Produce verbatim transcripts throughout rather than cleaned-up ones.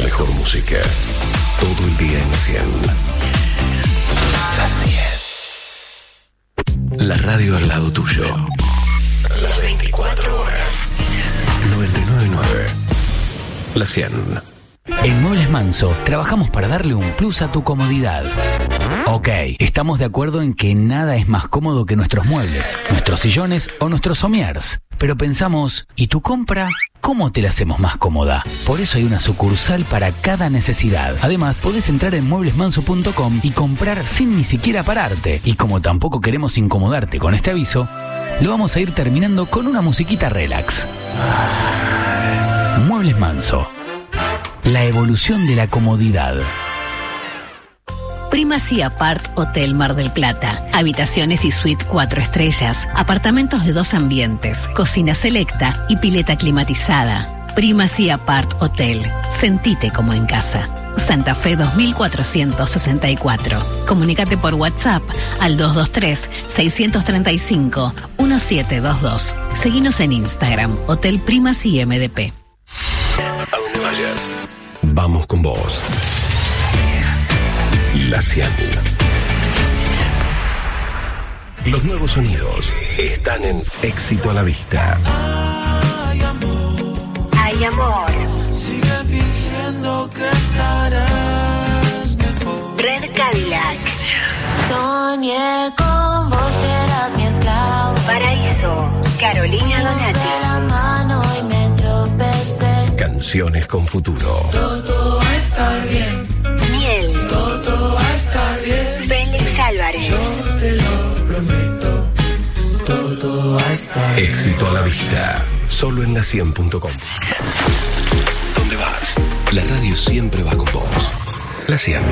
mejor música. Todo el día en la cien. La cien. La radio al lado tuyo. Las veinticuatro horas. noventa y nueve punto nueve. La cien. En Muebles Manso trabajamos para darle un plus a tu comodidad. Ok, estamos de acuerdo en que nada es más cómodo que nuestros muebles, nuestros sillones o nuestros somiers. Pero pensamos, ¿y tu compra? ¿Cómo te la hacemos más cómoda? Por eso hay una sucursal para cada necesidad. Además, podés entrar en muebles manso punto com y comprar sin ni siquiera pararte. Y como tampoco queremos incomodarte con este aviso, lo vamos a ir terminando con una musiquita relax. Muebles Manso. La evolución de la comodidad. Primacy Apart Hotel Mar del Plata. Habitaciones y suite cuatro estrellas. Apartamentos de dos ambientes. Cocina selecta y pileta climatizada. Primacy Apart Hotel. Sentite como en casa. Santa Fe dos mil cuatrocientos sesenta y cuatro. Comunícate por WhatsApp al dos dos tres, seis tres cinco, uno siete dos dos. Seguinos en Instagram, Hotel Primacy M D P. A donde vayas, vamos con vos. La cien. Los nuevos sonidos están en Éxito a la Vista. Ay, amor. Ay, amor. Sigue fingiendo que estarás mejor. Red Cadillac. Soñé con vos, eras mi esclavo. Paraíso. Carolina Donati. La mano y me tropecé. Canciones con futuro. Todo va a estar bien. Miel. Todo va a estar bien. Félix Álvarez. Yo te lo prometo. Todo va a estar bien. Éxito a la Vista. Solo en la cien punto com. ¿Dónde vas? La radio siempre va con vos. La cien.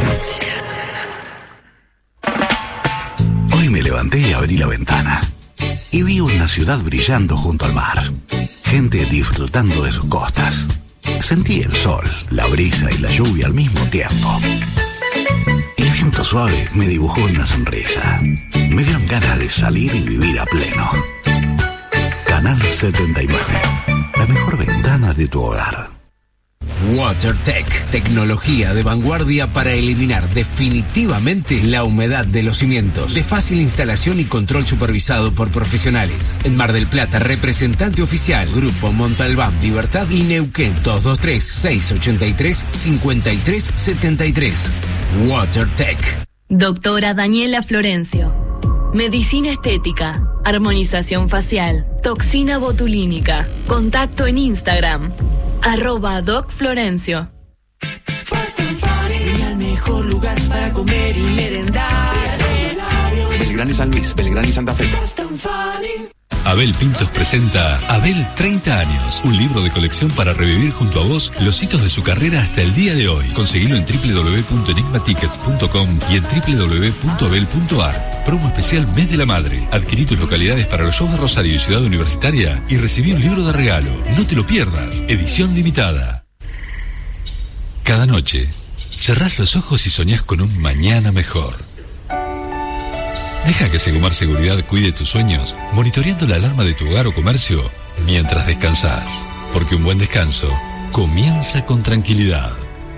Hoy me levanté y abrí la ventana y vi una ciudad brillando junto al mar. Gente disfrutando de sus costas. Sentí el sol, la brisa y la lluvia al mismo tiempo. El viento suave me dibujó una sonrisa. Me dieron ganas de salir y vivir a pleno. Canal setenta y nueve. La mejor ventana de tu hogar. WaterTech, tecnología de vanguardia para eliminar definitivamente la humedad de los cimientos. De fácil instalación y control supervisado por profesionales. En Mar del Plata, representante oficial, Grupo Montalbán, Libertad y Neuquén. Dos dos tres, seis ocho tres, cinco tres siete tres. WaterTech. Doctora Daniela Florencio. Medicina estética, armonización facial, toxina botulínica. Contacto en Instagram. Arroba Doc Florencio. Fast and Funny, el mejor lugar para comer y merendar. Belgrano y San Luis, Belgrano y Santa Fe. Fast and Funny. Abel Pintos presenta Abel treinta años, un libro de colección para revivir junto a vos los hitos de su carrera hasta el día de hoy. Conseguilo en doble u doble u doble u punto enigma tickets punto com y en doble u doble u doble u punto abel punto ar. Promo especial Mes de la Madre. Adquirí tus localidades para los shows de Rosario y Ciudad Universitaria y recibí un libro de regalo. No te lo pierdas. Edición limitada. Cada noche, cerrás los ojos y soñás con un mañana mejor. Deja que Segumar Seguridad cuide tus sueños, monitoreando la alarma de tu hogar o comercio mientras descansás. Porque un buen descanso comienza con tranquilidad.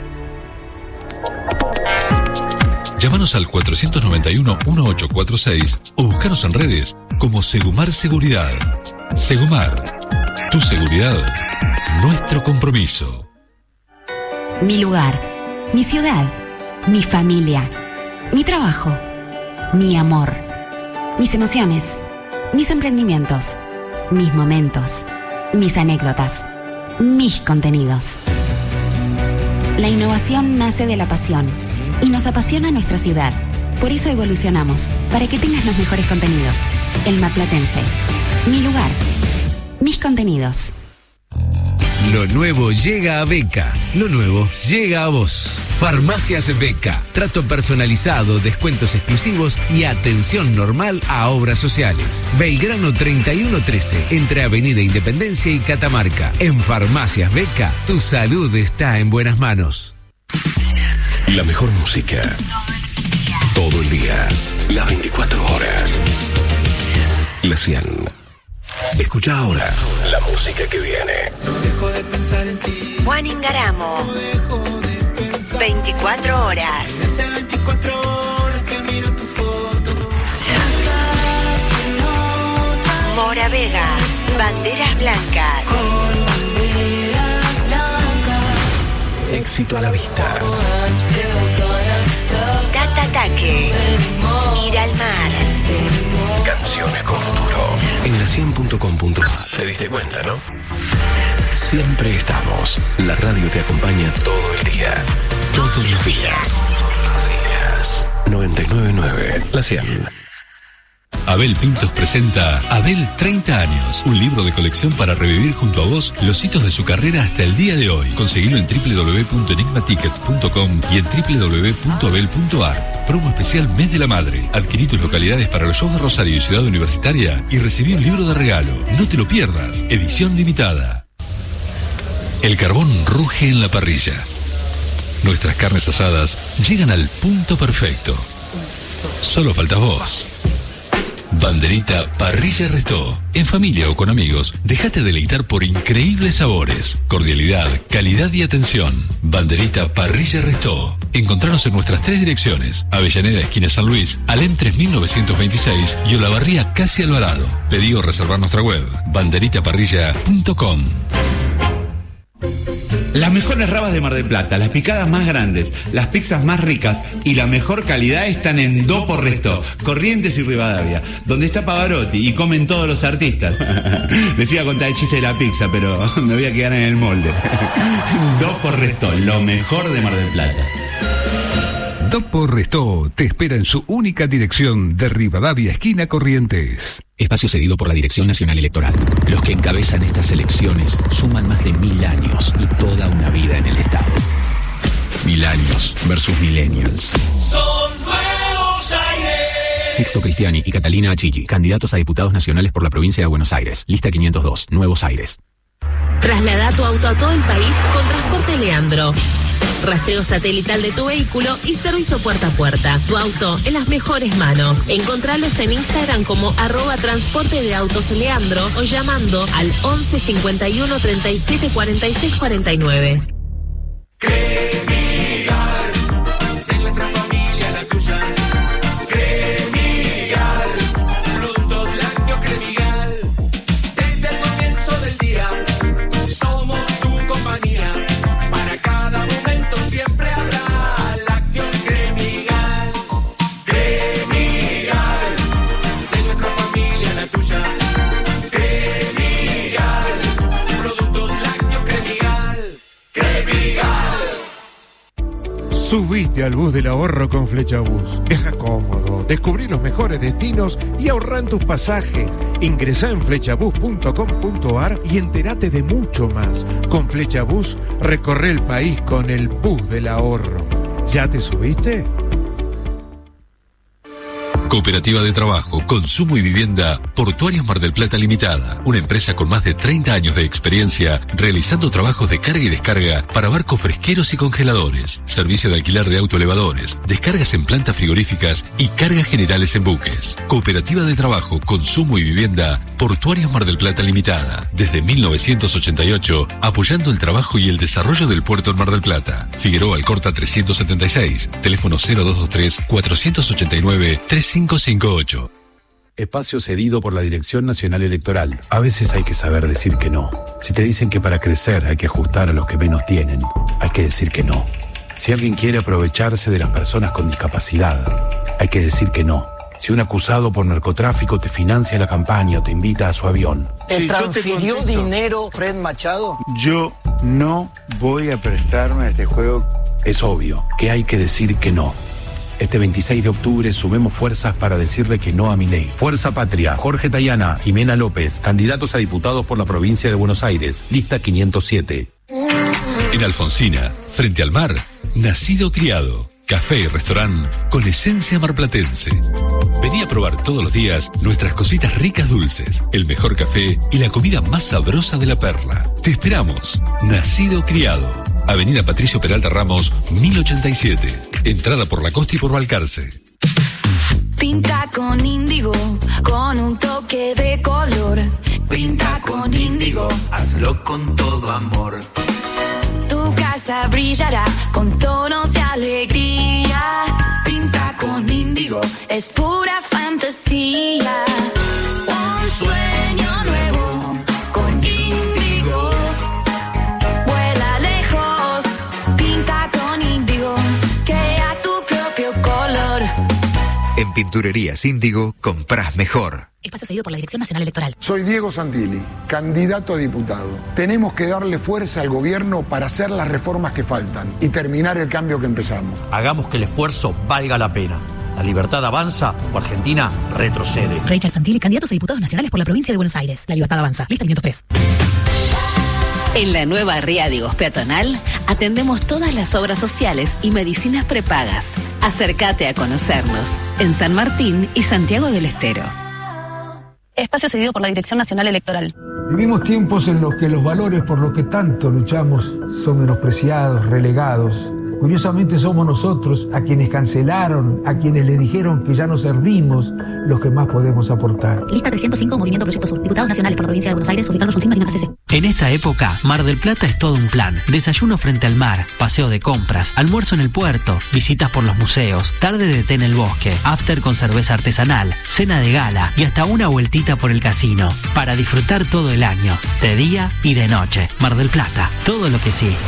Llámanos al cuatro nueve uno, uno ocho cuatro seis o búscanos en redes como Segumar Seguridad. Segumar, tu seguridad, nuestro compromiso. Mi lugar, mi ciudad, mi familia, mi trabajo, mi amor, mis emociones, mis emprendimientos, mis momentos, mis anécdotas, mis contenidos. La innovación nace de la pasión y nos apasiona nuestra ciudad. Por eso evolucionamos, para que tengas los mejores contenidos. El Marplatense, mi lugar, mis contenidos. Lo nuevo llega a Beca. Lo nuevo llega a vos. Farmacias Beca. Trato personalizado, descuentos exclusivos y atención normal a obras sociales. Belgrano treinta y uno trece, entre Avenida Independencia y Catamarca. En Farmacias Beca, tu salud está en buenas manos. La mejor música. Todo el día. Las veinticuatro horas. La cien. Escucha ahora la música que viene. No dejo de pensar en ti. Juan Ingaramo. No dejo de veinticuatro horas. Hace veinticuatro horas que miro tu foto. Mora Vega, banderas blancas. Con banderas blancas. Éxito a la vista. Tata Taque. Ir al mar. Canciones con futuro. En la cien punto com punto ar. Te diste cuenta, ¿no? Siempre estamos. La radio te acompaña todo el día. Todos los días. Todos los días. noventa y nueve punto nueve. La cien. Abel Pintos presenta Abel treinta años, un libro de colección para revivir junto a vos los hitos de su carrera hasta el día de hoy. Conseguilo en doble u doble u doble u punto enigma tickets punto com y en doble u doble u doble u punto abel punto ar. Promo especial Mes de la Madre. Adquirí tus localidades para los shows de Rosario y Ciudad Universitaria y recibí un libro de regalo. No te lo pierdas. Edición limitada. El carbón ruge en la parrilla. Nuestras carnes asadas llegan al punto perfecto. Solo faltas vos. Banderita Parrilla Restó. En familia o con amigos, déjate deleitar por increíbles sabores, cordialidad, calidad y atención. Banderita Parrilla Restó. Encontranos en nuestras tres direcciones: Avellaneda, esquina San Luis, Alem tres mil novecientos veintiséis y Olavarría, casi Alvarado. Pedí o reservar nuestra web, banderita parrilla punto com. Las mejores rabas de Mar del Plata, las picadas más grandes, las pizzas más ricas y la mejor calidad están en Do por Resto, Corrientes y Rivadavia, donde está Pavarotti y comen todos los artistas. Les iba a contar el chiste de la pizza, pero me voy a quedar en el molde. Do por Resto, lo mejor de Mar del Plata. Do por Resto te espera en su única dirección de Rivadavia, esquina Corrientes. Espacio cedido por la Dirección Nacional Electoral. Los que encabezan estas elecciones suman más de mil años y toda una vida en el Estado. Mil años versus millennials. Son Nuevos Aires. Sixto Cristiani y Catalina Achilli, candidatos a diputados nacionales por la provincia de Buenos Aires. Lista quinientos dos, Nuevos Aires. Traslada tu auto a todo el país con Transporte Leandro. Rastreo satelital de tu vehículo y servicio puerta a puerta. Tu auto en las mejores manos. Encontralos en Instagram como arroba transporte de autos Leandro o llamando al once cincuenta y uno treinta y siete cuarenta y seis cuarenta y nueve. Cremigal, de nuestra familia la tuya. Cremigal, productos lácteos Cremigal. Desde el comienzo del día, somos tu compañía. Para cada momento siempre habrá lácteos Cremigal. Cremigal, de nuestra familia la tuya. Cremigal, productos lácteos Cremigal. Cremigal. Subite al bus del ahorro con Flechabús. Viaja cómodo, descubrí los mejores destinos y ahorra en tus pasajes. Ingresá en flechabús punto com punto ar y entérate de mucho más. Con Flechabús recorre el país con el bus del ahorro. ¿Ya te subiste? Cooperativa de Trabajo, Consumo y Vivienda, Portuarios Mar del Plata Limitada. Una empresa con más de treinta años de experiencia realizando trabajos de carga y descarga para barcos fresqueros y congeladores. Servicio de alquiler de autoelevadores, descargas en plantas frigoríficas y cargas generales en buques. Cooperativa de Trabajo, Consumo y Vivienda, Portuarios Mar del Plata Limitada. Desde mil novecientos ochenta y ocho, apoyando el trabajo y el desarrollo del puerto en Mar del Plata. Figueroa Alcorta trescientos setenta y seis, teléfono cero dos dos tres, cuatro ocho nueve, tres cinco cinco ocho. Espacio cedido por la Dirección Nacional Electoral. A veces hay que saber decir que no. Si te dicen que para crecer hay que ajustar a los que menos tienen, hay que decir que no. Si alguien quiere aprovecharse de las personas con discapacidad, hay que decir que no. Si un acusado por narcotráfico te financia la campaña o te invita a su avión. ¿Te sí, transfirió te dinero Fred Machado? Yo no voy a prestarme a este juego. Es obvio que hay que decir que no. Este veintiséis de octubre sumemos fuerzas para decirle que no a Milei. Fuerza Patria, Jorge Tayana, Jimena López, candidatos a diputados por la provincia de Buenos Aires, lista quinientos siete. En Alfonsina, frente al mar, nacido criado. Café y restaurante con esencia marplatense. Vení a probar todos los días nuestras cositas ricas dulces, el mejor café y la comida más sabrosa de la perla. Te esperamos. Nacido criado. Avenida Patricio Peralta Ramos, mil ochenta y siete. Entrada por La Costa y por Balcarce. Pinta con índigo, con un toque de color. Pinta con índigo, hazlo con todo amor. Tu casa brillará con tonos de alegría. Pinta con índigo, es pura fantasía. Un sueño nuevo con índigo. Vuela lejos, pinta con índigo. Crea tu propio color. En Pinturerías Índigo compras mejor. Espacio cedido por la Dirección Nacional Electoral. Soy Diego Santilli, candidato a diputado. Tenemos que darle fuerza al gobierno para hacer las reformas que faltan y terminar el cambio que empezamos. Hagamos que el esfuerzo valga la pena. La libertad avanza o Argentina retrocede. Rachel Santilli, candidatos a diputados nacionales por la provincia de Buenos Aires. La libertad avanza. Lista quinientos tres. En la nueva Riadigos Peatonal atendemos todas las obras sociales y medicinas prepagas. Acércate a conocernos en San Martín y Santiago del Estero. Espacio cedido por la Dirección Nacional Electoral. Vivimos tiempos en los que los valores por los que tanto luchamos son menospreciados, relegados. Curiosamente somos nosotros a quienes cancelaron, a quienes le dijeron que ya no servimos, los que más podemos aportar. Lista trescientos cinco, Movimiento Proyecto Sur. Diputados nacionales por la provincia de Buenos Aires, Ricardo Alfonsín, Marina C C. En esta época, Mar del Plata es todo un plan. Desayuno frente al mar, paseo de compras, almuerzo en el puerto, visitas por los museos, tarde de té en el bosque, after con cerveza artesanal, cena de gala y hasta una vueltita por el casino. Para disfrutar todo el año, de día y de noche. Mar del Plata, todo lo que sí.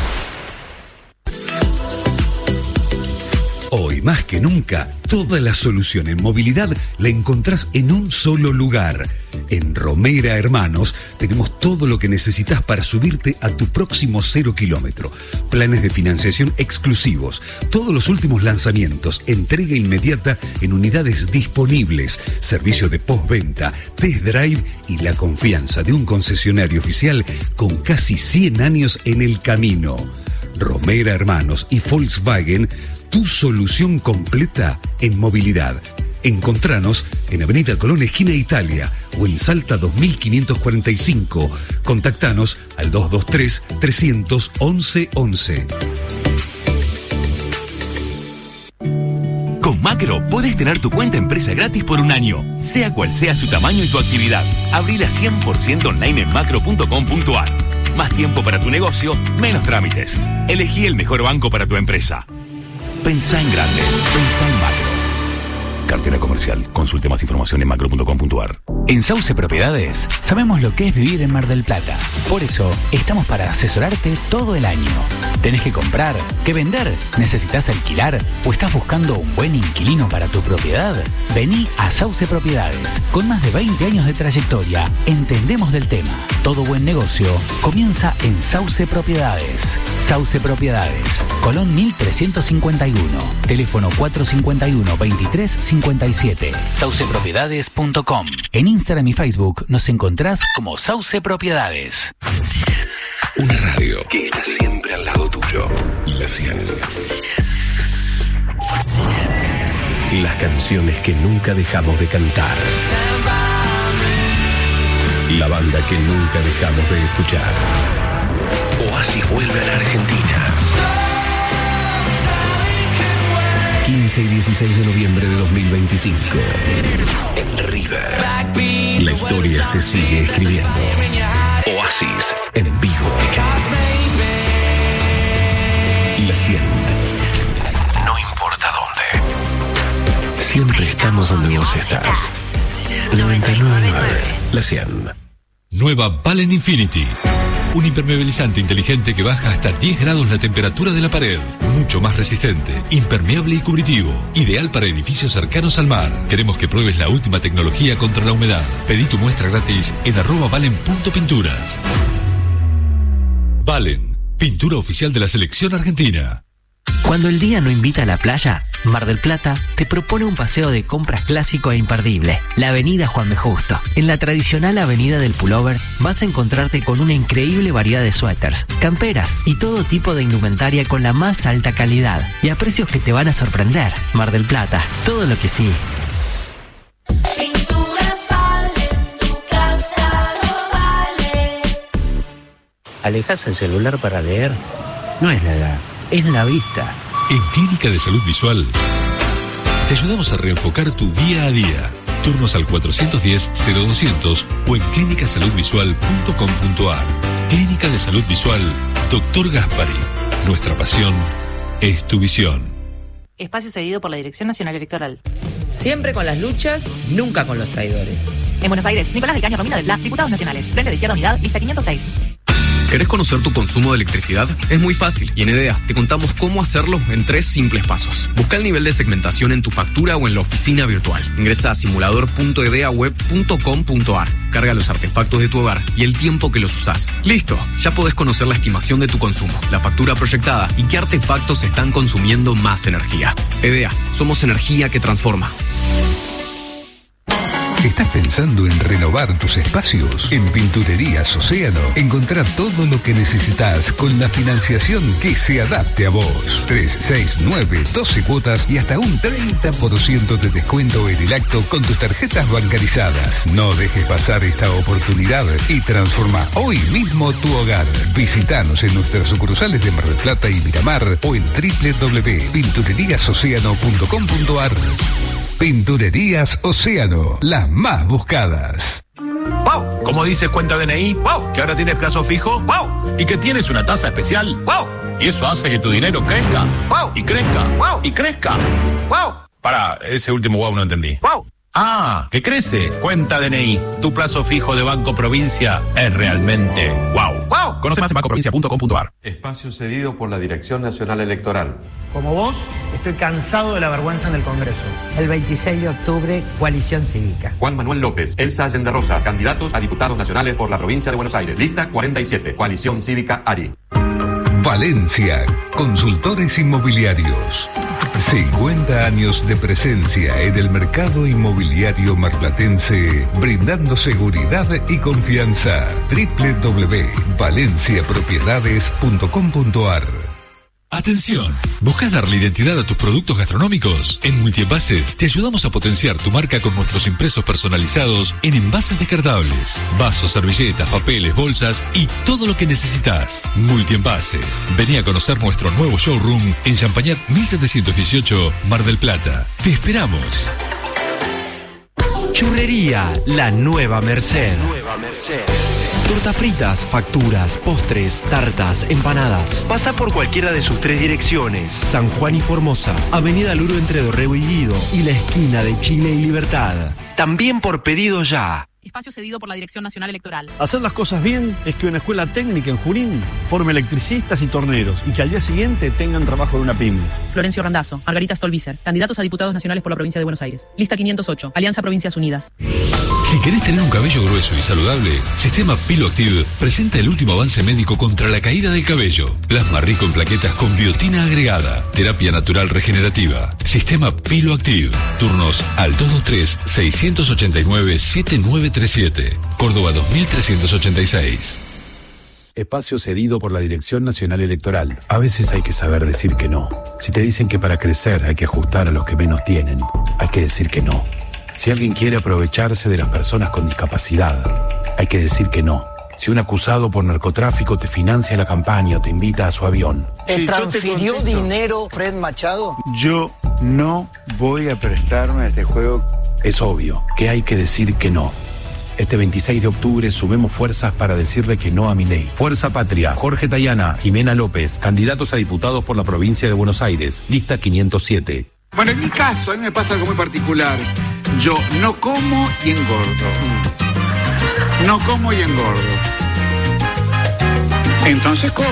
Hoy más que nunca, toda la solución en movilidad la encontrás en un solo lugar. En Romera Hermanos tenemos todo lo que necesitas para subirte a tu próximo cero kilómetro. Planes de financiación exclusivos, todos los últimos lanzamientos, entrega inmediata en unidades disponibles, servicio de postventa, test drive y la confianza de un concesionario oficial con casi cien años en el camino. Romera Hermanos y Volkswagen, tu solución completa en movilidad. Encontranos en Avenida Colón, esquina Italia, o en Salta dos mil quinientos cuarenta y cinco. Contactanos al dos dos tres, tres once, once. Con Macro podés tener tu cuenta empresa gratis por un año, sea cual sea su tamaño y tu actividad. Abrila cien por ciento online en macro punto com punto ar. Más tiempo para tu negocio, menos trámites. Elegí el mejor banco para tu empresa. Pensá en grande, pensá en Macro. Cartera comercial. Consulte más información en macro punto com punto ar. En Sauce Propiedades sabemos lo que es vivir en Mar del Plata. Por eso estamos para asesorarte todo el año. ¿Tenés que comprar? ¿Que vender? ¿Necesitas alquilar? ¿O estás buscando un buen inquilino para tu propiedad? Vení a Sauce Propiedades. Con más de veinte años de trayectoria, entendemos del tema. Todo buen negocio comienza en Sauce Propiedades. Sauce Propiedades. Colón mil trescientos cincuenta y uno. Teléfono cuatro cinco uno, veintitrés cincuenta y siete. sauce propiedades punto com. En Instagram y Facebook nos encontrás como Sauce Propiedades. Una radio que está siempre al lado tuyo. La ciencia. Las canciones que nunca dejamos de cantar. La banda que nunca dejamos de escuchar. Oasis vuelve a la Argentina. quince y dieciséis de noviembre de dos mil veinticinco. En River. La historia se sigue escribiendo. Oasis en vivo. La cien. No importa dónde. Siempre estamos donde vos estás. noventa y nueve punto nueve. La cien. Nueva Valen Infinity. Un impermeabilizante inteligente que baja hasta diez grados la temperatura de la pared. Mucho más resistente, impermeable y cubritivo. Ideal para edificios cercanos al mar. Queremos que pruebes la última tecnología contra la humedad. Pedí tu muestra gratis en arroba valen.pinturas. Valen, pintura oficial de la selección argentina. Cuando el día no invita a la playa, Mar del Plata te propone un paseo de compras clásico e imperdible. La avenida Juan B. Justo. En la tradicional avenida del Pullover vas a encontrarte con una increíble variedad de suéteres, camperas y todo tipo de indumentaria con la más alta calidad y a precios que te van a sorprender. Mar del Plata, todo lo que sí. Pinturas Valen, tu casa lo vale. ¿Alejas el celular para leer? No es la edad, es la vista. En Clínica de Salud Visual te ayudamos a reenfocar tu día a día. Turnos al cuatrocientos diez, cero doscientos o en clínica salud visual punto com punto ar. Clínica de Salud Visual, doctor Gaspari. Nuestra pasión es tu visión. Espacio cedido por la Dirección Nacional Electoral. Siempre con las luchas, nunca con los traidores. En Buenos Aires, Nicolás del Caño, Romina del Pla, Diputados Nacionales. Frente de Izquierda Unidad, lista quinientos seis. ¿Querés conocer tu consumo de electricidad? Es muy fácil y en EDEA te contamos cómo hacerlo en tres simples pasos. Busca el nivel de segmentación en tu factura o en la oficina virtual. Ingresa a simulador punto edeaweb punto com punto ar. Carga los artefactos de tu hogar y el tiempo que los usás. ¡Listo! Ya podés conocer la estimación de tu consumo, la factura proyectada y qué artefactos están consumiendo más energía. EDEA, somos energía que transforma. ¿Estás pensando en renovar tus espacios? En Pinturerías Océano encontrá todo lo que necesitas con la financiación que se adapte a vos. tres, seis, nueve, doce cuotas y hasta un treinta por ciento de descuento en el acto con tus tarjetas bancarizadas. No dejes pasar esta oportunidad y transforma hoy mismo tu hogar. Visítanos en nuestras sucursales de Mar del Plata y Miramar o en doble u doble u doble u punto pinturerías océano punto com punto ar. Pinturerías Océano, las más buscadas. ¡Wow! ¿Cómo dices cuenta D N I? ¡Wow! ¿Que ahora tienes plazo fijo? ¡Wow! ¿Y que tienes una tasa especial? ¡Wow! Y eso hace que tu dinero crezca. ¡Wow! Y crezca. ¡Wow! Y crezca. ¡Wow! Para, ese último wow no entendí. ¡Wow! Ah, que crece. Cuenta D N I. Tu plazo fijo de Banco Provincia es realmente wow. ¡Wow! Conoce más en banco provincia punto com punto ar. Espacio cedido por la Dirección Nacional Electoral. Como vos, estoy cansado de la vergüenza en el Congreso. El veintiséis de octubre, Coalición Cívica. Juan Manuel López, Elsa Allende Rosas, candidatos a diputados nacionales por la provincia de Buenos Aires. Lista cuarenta y siete, Coalición Cívica Ari. Valencia, consultores inmobiliarios. cincuenta años de presencia en el mercado inmobiliario marplatense, brindando seguridad y confianza. doble u doble u doble u punto valencia propiedades punto com punto ar. Atención, ¿buscas darle identidad a tus productos gastronómicos? En Multienvases te ayudamos a potenciar tu marca con nuestros impresos personalizados en envases descartables, vasos, servilletas, papeles, bolsas y todo lo que necesitas. Multienvases. Vení a conocer nuestro nuevo showroom en Champañat mil setecientos dieciocho, Mar del Plata. Te esperamos. Churrería, la nueva Merced. Nueva Merced. Tortas fritas, facturas, postres, tartas, empanadas. Pasa por cualquiera de sus tres direcciones. San Juan y Formosa, Avenida Luro entre Dorrego y Guido y la esquina de Chile y Libertad. También por pedido ya. Espacio cedido por la Dirección Nacional Electoral. Hacer las cosas bien es que una escuela técnica en Junín forme electricistas y torneros y que al día siguiente tengan trabajo de una pyme. Florencio Randazzo, Margarita Stolbizer, candidatos a diputados nacionales por la provincia de Buenos Aires. Lista quinientos ocho, Alianza Provincias Unidas. Si querés tener un cabello grueso y saludable, Sistema Pilo Active presenta el último avance médico contra la caída del cabello. Plasma rico en plaquetas con biotina agregada. Terapia natural regenerativa. Sistema Pilo Active. Turnos al dos dos tres, seis ocho nueve, siete nueve tres siete. Córdoba dos mil trescientos ochenta y seis. Espacio cedido por la Dirección Nacional Electoral. A veces hay que saber decir que no. Si te dicen que para crecer hay que ajustar a los que menos tienen, hay que decir que no. Si alguien quiere aprovecharse de las personas con discapacidad, hay que decir que no. Si un acusado por narcotráfico te financia la campaña o te invita a su avión. ¿Te sí, transfirió te dinero Fred Machado? Yo no voy a prestarme a este juego. Es obvio que hay que decir que no. Este veintiséis de octubre sumemos fuerzas para decirle que no a Milei. Fuerza Patria, Jorge Tayana, Jimena López, candidatos a diputados por la provincia de Buenos Aires. Lista quinientos siete. Bueno, en mi caso, a mí me pasa algo muy particular. Yo no como y engordo. No como y engordo. Entonces, ¿cómo?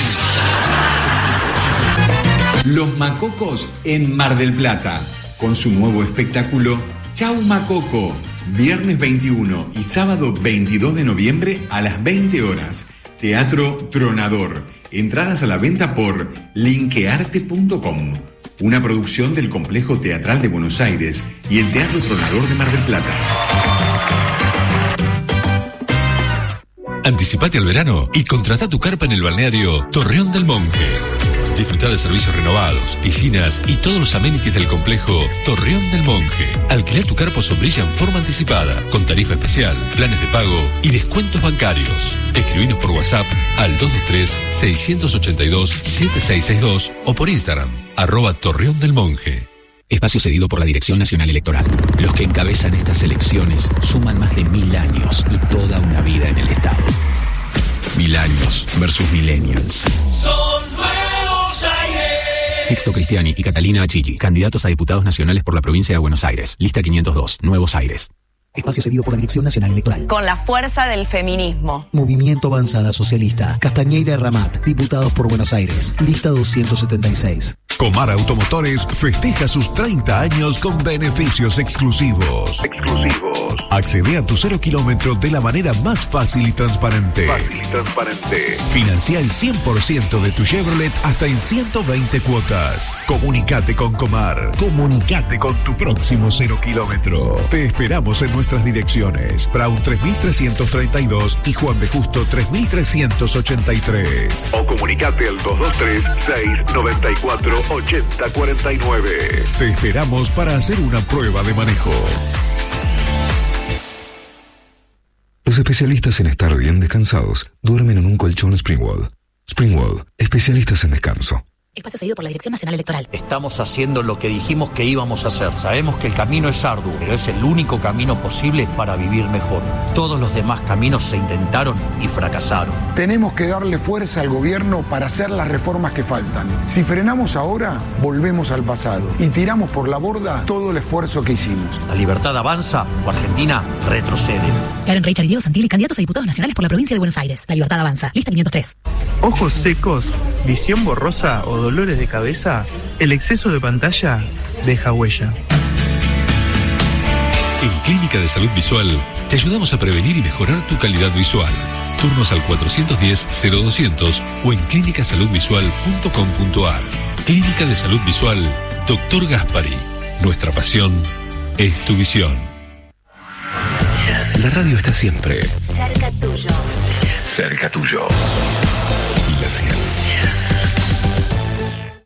Los Macocos en Mar del Plata, con su nuevo espectáculo Chau Macoco, viernes veintiuno y sábado veintidós de noviembre a las veinte horas. Teatro Tronador. Entradas a la venta por linkearte punto com. Una producción del Complejo Teatral de Buenos Aires y el Teatro Tronador de Mar del Plata. Anticipate al verano y contrata tu carpa en el balneario Torreón del Monje. Disfrutar de servicios renovados, piscinas y todos los amenities del complejo Torreón del Monje. Alquila tu carpa o sombrilla en forma anticipada, con tarifa especial, planes de pago y descuentos bancarios. Escribinos por WhatsApp al dos dos tres, seis ocho dos, siete seis seis dos o por Instagram, arroba Torreón del Monje. Espacio cedido por la Dirección Nacional Electoral. Los que encabezan estas elecciones suman más de mil años y toda una vida en el Estado. Mil años versus millennials. Son nueve. Sixto Cristiani y Catalina Achilli, candidatos a diputados nacionales por la provincia de Buenos Aires. Lista quinientos dos, Nuevos Aires. Espacio cedido por la Dirección Nacional Electoral. Con la fuerza del feminismo. Movimiento Avanzada Socialista. Castañeira Ramat. Diputados por Buenos Aires. Lista doscientos setenta y seis. Comar Automotores festeja sus treinta años con beneficios exclusivos. Exclusivos. Accede a tu cero kilómetro de la manera más fácil y transparente. Fácil y transparente. Financia el cien por ciento de tu Chevrolet hasta en ciento veinte cuotas. Comunicate con Comar. Comunicate con tu próximo cero kilómetro. Te esperamos en nuestras direcciones. Brown tres mil trescientos treinta y dos y Juan B. Justo tres mil trescientos ochenta y tres. O comunicate al dos dos tres, seis nueve cuatro, ocho cero cuatro nueve. Te esperamos para hacer una prueba de manejo. Los especialistas en estar bien descansados duermen en un colchón Springwall. Springwall, especialistas en descanso. Espacio cedido por la Dirección Nacional Electoral. Estamos haciendo lo que dijimos que íbamos a hacer. Sabemos que el camino es arduo, pero es el único camino posible para vivir mejor. Todos los demás caminos se intentaron y fracasaron. Tenemos que darle fuerza al gobierno para hacer las reformas que faltan. Si frenamos ahora, volvemos al pasado y tiramos por la borda todo el esfuerzo que hicimos. La libertad avanza o Argentina retrocede. Karen Reichard y Diego Santilli, candidatos a diputados nacionales por la provincia de Buenos Aires. La libertad avanza. Lista quinientos tres. Ojos secos, visión borrosa o dolores de cabeza, el exceso de pantalla deja huella. En Clínica de Salud Visual te ayudamos a prevenir y mejorar tu calidad visual. Turnos al cuatrocientos diez, cero doscientos o en clínica salud visual punto com punto ar. Clínica de Salud Visual, doctor Gaspari. Nuestra pasión es tu visión. La radio está siempre cerca tuyo. cerca tuyo. La cien.